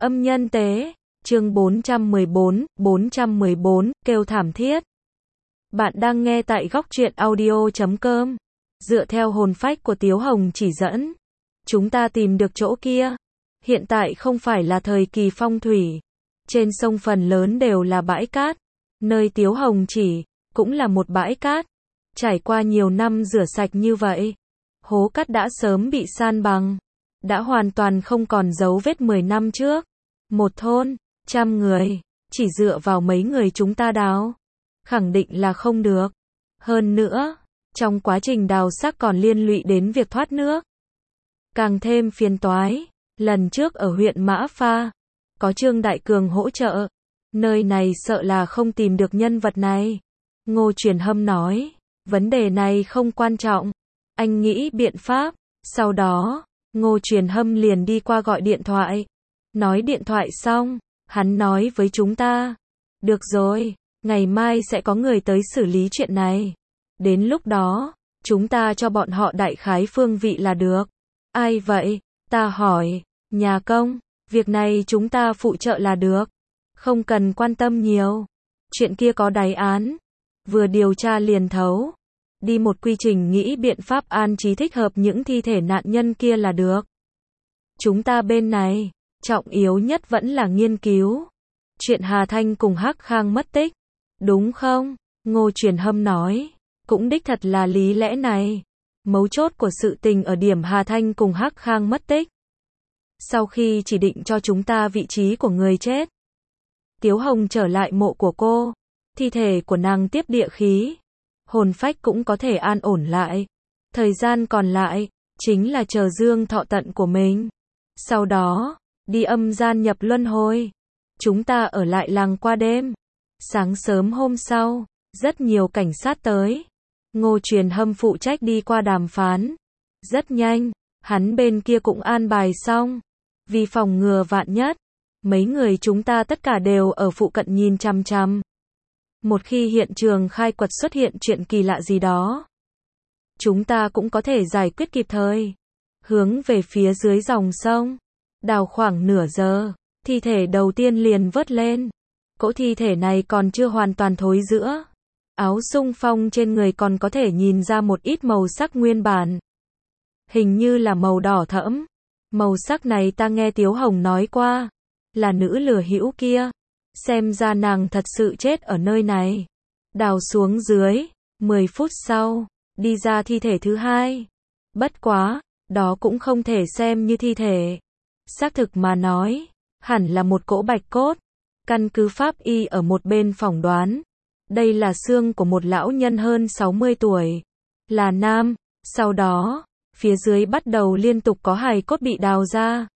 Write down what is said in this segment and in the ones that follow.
Âm nhân tế, chương 414, kêu thảm thiết. Bạn đang nghe tại góc truyện audio.com. Dựa theo hồn phách của Tiếu Hồng chỉ dẫn, chúng ta tìm được chỗ kia. Hiện tại không phải là thời kỳ phong thủy. Trên sông phần lớn đều là bãi cát. Nơi Tiếu Hồng chỉ, cũng là một bãi cát. Trải qua nhiều năm rửa sạch như vậy, hố cát đã sớm bị san bằng. Đã hoàn toàn không còn dấu vết 10 năm trước. Một thôn, 100 người, chỉ dựa vào mấy người chúng ta đào, khẳng định là không được. Hơn nữa, trong quá trình đào xác còn liên lụy đến việc thoát nước. Càng thêm phiền toái, lần trước ở huyện Mã Pha, có Trương Đại Cường hỗ trợ, nơi này sợ là không tìm được nhân vật này. Ngô Truyền Hâm nói, vấn đề này không quan trọng, anh nghĩ biện pháp. Sau đó, Ngô Truyền Hâm liền đi qua gọi điện thoại. Nói điện thoại xong, hắn nói với chúng ta, được rồi, ngày mai sẽ có người tới xử lý chuyện này. Đến lúc đó, chúng ta cho bọn họ đại khái phương vị là được. Ai vậy? Ta hỏi, nhà công, việc này chúng ta phụ trợ là được. Không cần quan tâm nhiều. Chuyện kia có đáy án. Vừa điều tra liền thấu. Đi một quy trình nghĩ biện pháp an trí thích hợp những thi thể nạn nhân kia là được. Chúng ta bên này, trọng yếu nhất vẫn là nghiên cứu chuyện Hà Thanh cùng Hắc Khang mất tích, đúng không? Ngô Truyền Hâm nói, cũng đích thật là lý lẽ này. Mấu chốt của sự tình ở điểm Hà Thanh cùng Hắc Khang mất tích. Sau khi chỉ định cho chúng ta vị trí của người chết, Tiếu Hồng trở lại mộ của cô, thi thể của nàng tiếp địa khí, hồn phách cũng có thể an ổn lại. Thời gian còn lại, chính là chờ dương thọ tận của mình. Sau đó, đi âm gian nhập luân hồi. Chúng ta ở lại làng qua đêm. Sáng sớm hôm sau, rất nhiều cảnh sát tới. Ngô Truyền Hâm phụ trách đi qua đàm phán. Rất nhanh, hắn bên kia cũng an bài xong. Vì phòng ngừa vạn nhất, mấy người chúng ta tất cả đều ở phụ cận nhìn chằm chằm. Một khi hiện trường khai quật xuất hiện chuyện kỳ lạ gì đó, chúng ta cũng có thể giải quyết kịp thời. Hướng về phía dưới dòng sông, đào khoảng nửa giờ, thi thể đầu tiên liền vớt lên. Cỗ thi thể này còn chưa hoàn toàn thối rữa. Áo xung phong trên người còn có thể nhìn ra một ít màu sắc nguyên bản. Hình như là màu đỏ thẫm. Màu sắc này ta nghe Tiếu Hồng nói qua, là nữ lừa hữu kia. Xem ra nàng thật sự chết ở nơi này. Đào xuống dưới, 10 phút sau, đi ra thi thể thứ hai. Bất quá, đó cũng không thể xem như thi thể. Xác thực mà nói, hẳn là một cỗ bạch cốt. Căn cứ pháp y ở một bên phỏng đoán, đây là xương của một lão nhân hơn 60 tuổi. Là nam. Sau đó, phía dưới bắt đầu liên tục có hài cốt bị đào ra.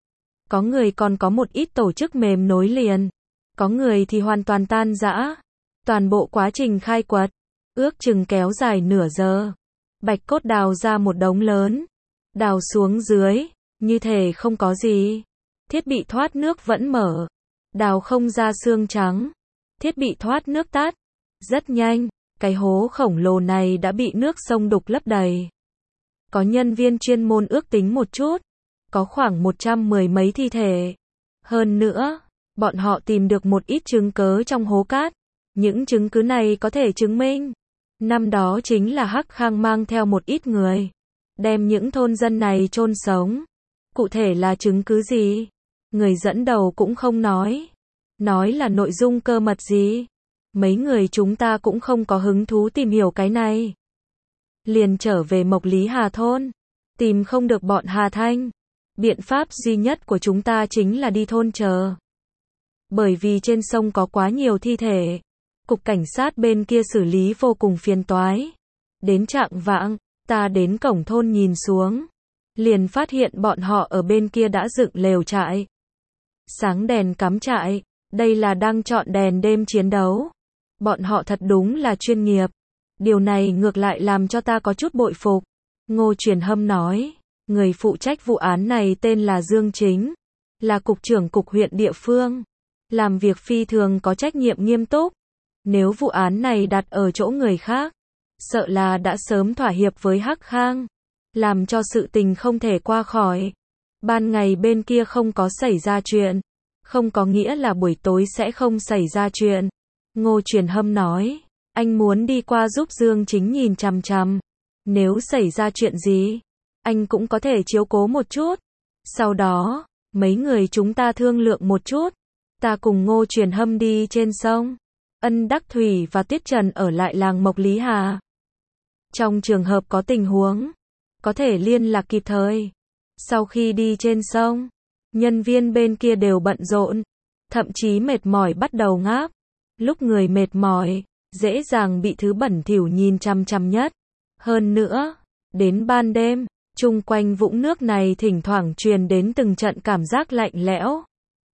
Có người còn có một ít tổ chức mềm nối liền. Có người thì hoàn toàn tan rã. Toàn bộ quá trình khai quật, ước chừng kéo dài nửa giờ. Bạch cốt đào ra một đống lớn. Đào xuống dưới, như thể không có gì. Thiết bị thoát nước vẫn mở. Đào không ra xương trắng. Thiết bị thoát nước tắt. Rất nhanh, cái hố khổng lồ này đã bị nước sông đục lấp đầy. Có nhân viên chuyên môn ước tính một chút. Có khoảng 110 mấy thi thể. Hơn nữa, bọn họ tìm được một ít chứng cứ trong hố cát. Những chứng cứ này có thể chứng minh, năm đó chính là Hắc Khang mang theo một ít người, đem những thôn dân này chôn sống. Cụ thể là chứng cứ gì? Người dẫn đầu cũng không nói. Nói là nội dung cơ mật gì? Mấy người chúng ta cũng không có hứng thú tìm hiểu cái này. Liền trở về Mộc Lý Hà thôn. Tìm không được bọn Hà Thanh. Biện pháp duy nhất của chúng ta chính là đi thôn chờ. Bởi vì trên sông có quá nhiều thi thể. Cục cảnh sát bên kia xử lý vô cùng phiền toái. Đến chạng vạng, ta đến cổng thôn nhìn xuống. Liền phát hiện bọn họ ở bên kia đã dựng lều trại. Sáng đèn cắm trại, đây là đang chọn đèn đêm chiến đấu. Bọn họ thật đúng là chuyên nghiệp. Điều này ngược lại làm cho ta có chút bội phục. Ngô Truyền Hâm nói, người phụ trách vụ án này tên là Dương Chính. Là cục trưởng cục huyện địa phương. Làm việc phi thường có trách nhiệm nghiêm túc. Nếu vụ án này đặt ở chỗ người khác, sợ là đã sớm thỏa hiệp với Hắc Khang, làm cho sự tình không thể qua khỏi. Ban ngày bên kia không có xảy ra chuyện, không có nghĩa là buổi tối sẽ không xảy ra chuyện. Ngô Truyền Hâm nói, anh muốn đi qua giúp Dương Chính nhìn chằm chằm. Nếu xảy ra chuyện gì, anh cũng có thể chiếu cố một chút. Sau đó, mấy người chúng ta thương lượng một chút. Ta cùng Ngô Truyền Hâm đi trên sông. Ân Đắc Thủy và Tuyết Trần ở lại làng Mộc Lý Hà. Trong trường hợp có tình huống, có thể liên lạc kịp thời. Sau khi đi trên sông, nhân viên bên kia đều bận rộn, thậm chí mệt mỏi bắt đầu ngáp. Lúc người mệt mỏi, dễ dàng bị thứ bẩn thỉu nhìn chằm chằm nhất. Hơn nữa, đến ban đêm, chung quanh vũng nước này thỉnh thoảng truyền đến từng trận cảm giác lạnh lẽo.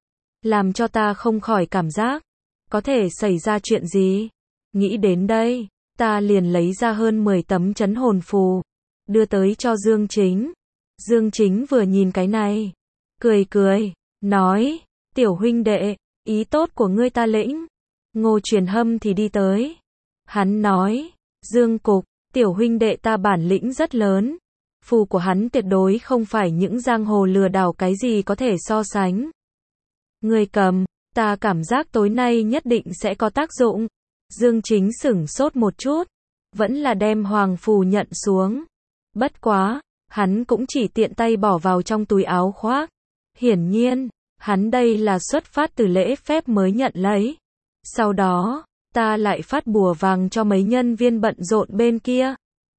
Làm cho ta không khỏi cảm giác, có thể xảy ra chuyện gì. Nghĩ đến đây, ta liền lấy ra hơn 10 tấm trấn hồn phù, đưa tới cho Dương Chính. Dương Chính vừa nhìn cái này, cười cười, nói, tiểu huynh đệ, ý tốt của ngươi ta lĩnh. Ngô Truyền Hâm thì đi tới. Hắn nói, Dương Cục, tiểu huynh đệ ta bản lĩnh rất lớn. Phù của hắn tuyệt đối không phải những giang hồ lừa đảo cái gì có thể so sánh. Ngươi cầm, ta cảm giác tối nay nhất định sẽ có tác dụng. Dương Chính sửng sốt một chút, vẫn là đem hoàng phù nhận xuống. Bất quá, hắn cũng chỉ tiện tay bỏ vào trong túi áo khoác. Hiển nhiên, hắn đây là xuất phát từ lễ phép mới nhận lấy. Sau đó, ta lại phát bùa vàng cho mấy nhân viên bận rộn bên kia.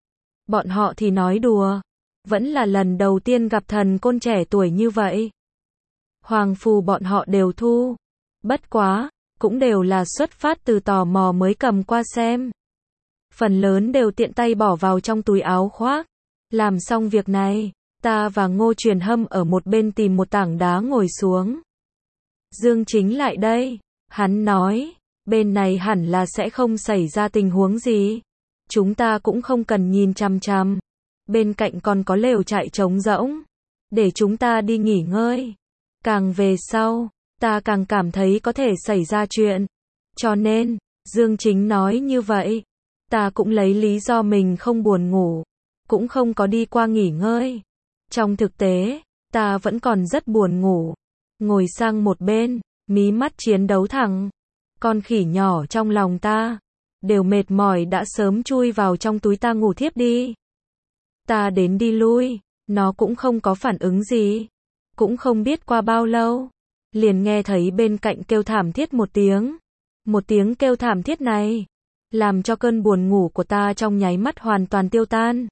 Bọn họ thì nói đùa, vẫn là lần đầu tiên gặp thần côn trẻ tuổi như vậy. Hoàng phù bọn họ đều thu. Bất quá, cũng đều là xuất phát từ tò mò mới cầm qua xem. Phần lớn đều tiện tay bỏ vào trong túi áo khoác. Làm xong việc này, ta và Ngô Truyền Hâm ở một bên tìm một tảng đá ngồi xuống. Dương Chính lại đây, hắn nói, bên này hẳn là sẽ không xảy ra tình huống gì. Chúng ta cũng không cần nhìn chằm chằm. Bên cạnh còn có lều trại trống rỗng, để chúng ta đi nghỉ ngơi. Càng về sau, ta càng cảm thấy có thể xảy ra chuyện. Cho nên, Dương Chính nói như vậy, ta cũng lấy lý do mình không buồn ngủ, cũng không có đi qua nghỉ ngơi. Trong thực tế, ta vẫn còn rất buồn ngủ. Ngồi sang một bên, mí mắt chiến đấu thẳng. Con khỉ nhỏ trong lòng ta, đều mệt mỏi đã sớm chui vào trong túi ta ngủ thiếp đi. Ta đến đi lui, nó cũng không có phản ứng gì. Cũng không biết qua bao lâu, liền nghe thấy bên cạnh kêu thảm thiết một tiếng. Một tiếng kêu thảm thiết này, làm cho cơn buồn ngủ của ta trong nháy mắt hoàn toàn tiêu tan.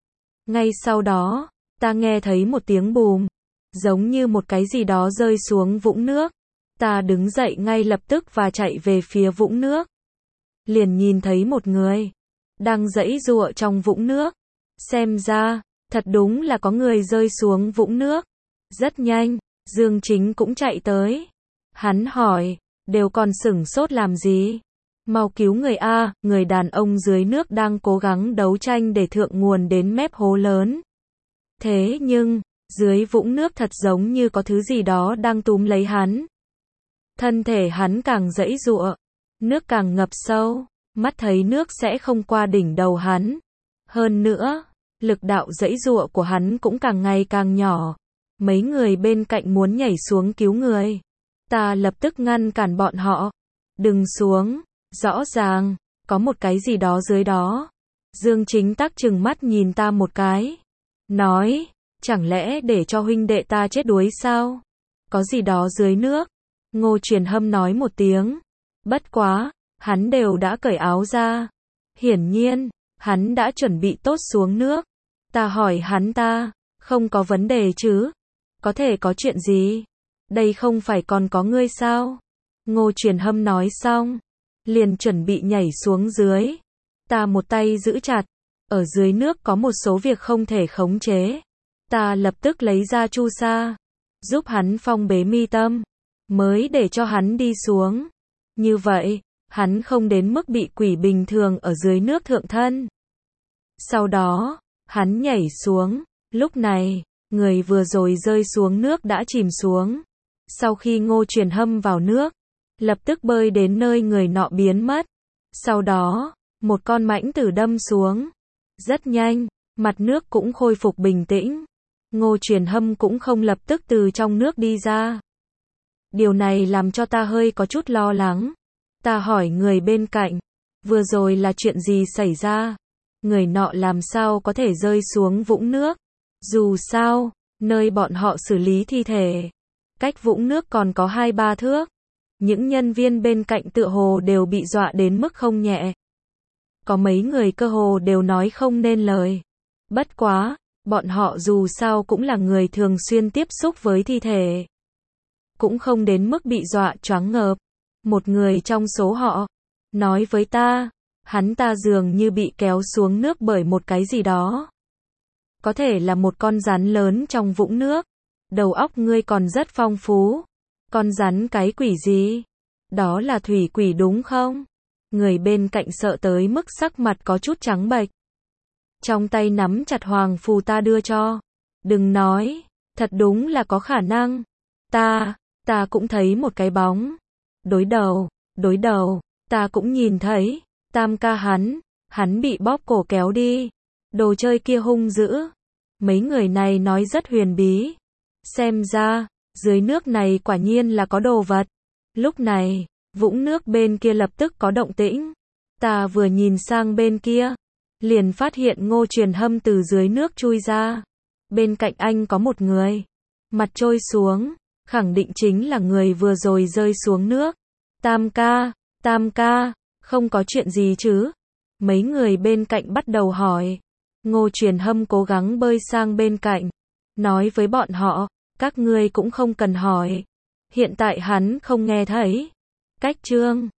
Ngay sau đó, ta nghe thấy một tiếng bùm, giống như một cái gì đó rơi xuống vũng nước. Ta đứng dậy ngay lập tức và chạy về phía vũng nước. Liền nhìn thấy một người, đang giãy giụa trong vũng nước. Xem ra, thật đúng là có người rơi xuống vũng nước. Rất nhanh, Dương Chính cũng chạy tới. Hắn hỏi, đều còn sửng sốt làm gì? Mau cứu người A, người đàn ông dưới nước đang cố gắng đấu tranh để thượng nguồn đến mép hố lớn. Thế nhưng, dưới vũng nước thật giống như có thứ gì đó đang túm lấy hắn. Thân thể hắn càng giãy giụa, nước càng ngập sâu, mắt thấy nước sẽ không qua đỉnh đầu hắn. Hơn nữa, lực đạo giãy giụa của hắn cũng càng ngày càng nhỏ. Mấy người bên cạnh muốn nhảy xuống cứu người. Ta lập tức ngăn cản bọn họ. Đừng xuống, rõ ràng, có một cái gì đó dưới đó. Dương Chính tắc trừng mắt nhìn ta một cái. Nói, chẳng lẽ để cho huynh đệ ta chết đuối sao? Có gì đó dưới nước. Ngô Truyền Hâm nói một tiếng. Bất quá, hắn đều đã cởi áo ra. Hiển nhiên, hắn đã chuẩn bị tốt xuống nước. Ta hỏi hắn ta, không có vấn đề chứ? Có thể có chuyện gì? Đây không phải còn có ngươi sao? Ngô Truyền Hâm nói xong, liền chuẩn bị nhảy xuống dưới. Ta một tay giữ chặt. Ở dưới nước có một số việc không thể khống chế. Ta lập tức lấy ra chu sa, giúp hắn phong bế mi tâm, mới để cho hắn đi xuống. Như vậy, hắn không đến mức bị quỷ bình thường ở dưới nước thượng thân. Sau đó, hắn nhảy xuống. Lúc này, người vừa rồi rơi xuống nước đã chìm xuống. Sau khi Ngô Truyền Hâm vào nước, lập tức bơi đến nơi người nọ biến mất. Sau đó, một con mãnh tử đâm xuống. Rất nhanh, mặt nước cũng khôi phục bình tĩnh. Ngô Truyền Hâm cũng không lập tức từ trong nước đi ra. Điều này làm cho ta hơi có chút lo lắng. Ta hỏi người bên cạnh, vừa rồi là chuyện gì xảy ra? Người nọ làm sao có thể rơi xuống vũng nước? Dù sao, nơi bọn họ xử lý thi thể, cách vũng nước còn có 2-3 thước. Những nhân viên bên cạnh tựa hồ đều bị dọa đến mức không nhẹ. Có mấy người cơ hồ đều nói không nên lời. Bất quá, bọn họ dù sao cũng là người thường xuyên tiếp xúc với thi thể. Cũng không đến mức bị dọa choáng ngợp. Một người trong số họ nói với ta, hắn ta dường như bị kéo xuống nước bởi một cái gì đó. Có thể là một con rắn lớn trong vũng nước. Đầu óc ngươi còn rất phong phú. Con rắn cái quỷ gì? Đó là thủy quỷ đúng không? Người bên cạnh sợ tới mức sắc mặt có chút trắng bệch. Trong tay nắm chặt hoàng phù ta đưa cho. Đừng nói, thật đúng là có khả năng. Ta cũng thấy một cái bóng. Đối đầu, ta cũng nhìn thấy. Tam ca hắn bị bóp cổ kéo đi. Đồ chơi kia hung dữ. Mấy người này nói rất huyền bí. Xem ra, dưới nước này quả nhiên là có đồ vật. Lúc này, vũng nước bên kia lập tức có động tĩnh. Ta vừa nhìn sang bên kia, liền phát hiện Ngô Truyền Hâm từ dưới nước chui ra. Bên cạnh anh có một người, mặt trôi xuống, khẳng định chính là người vừa rồi rơi xuống nước. Tam ca, không có chuyện gì chứ? Mấy người bên cạnh bắt đầu hỏi. Ngô Truyền Hâm cố gắng bơi sang bên cạnh, nói với bọn họ, các ngươi cũng không cần hỏi. Hiện tại hắn không nghe thấy. Cách chương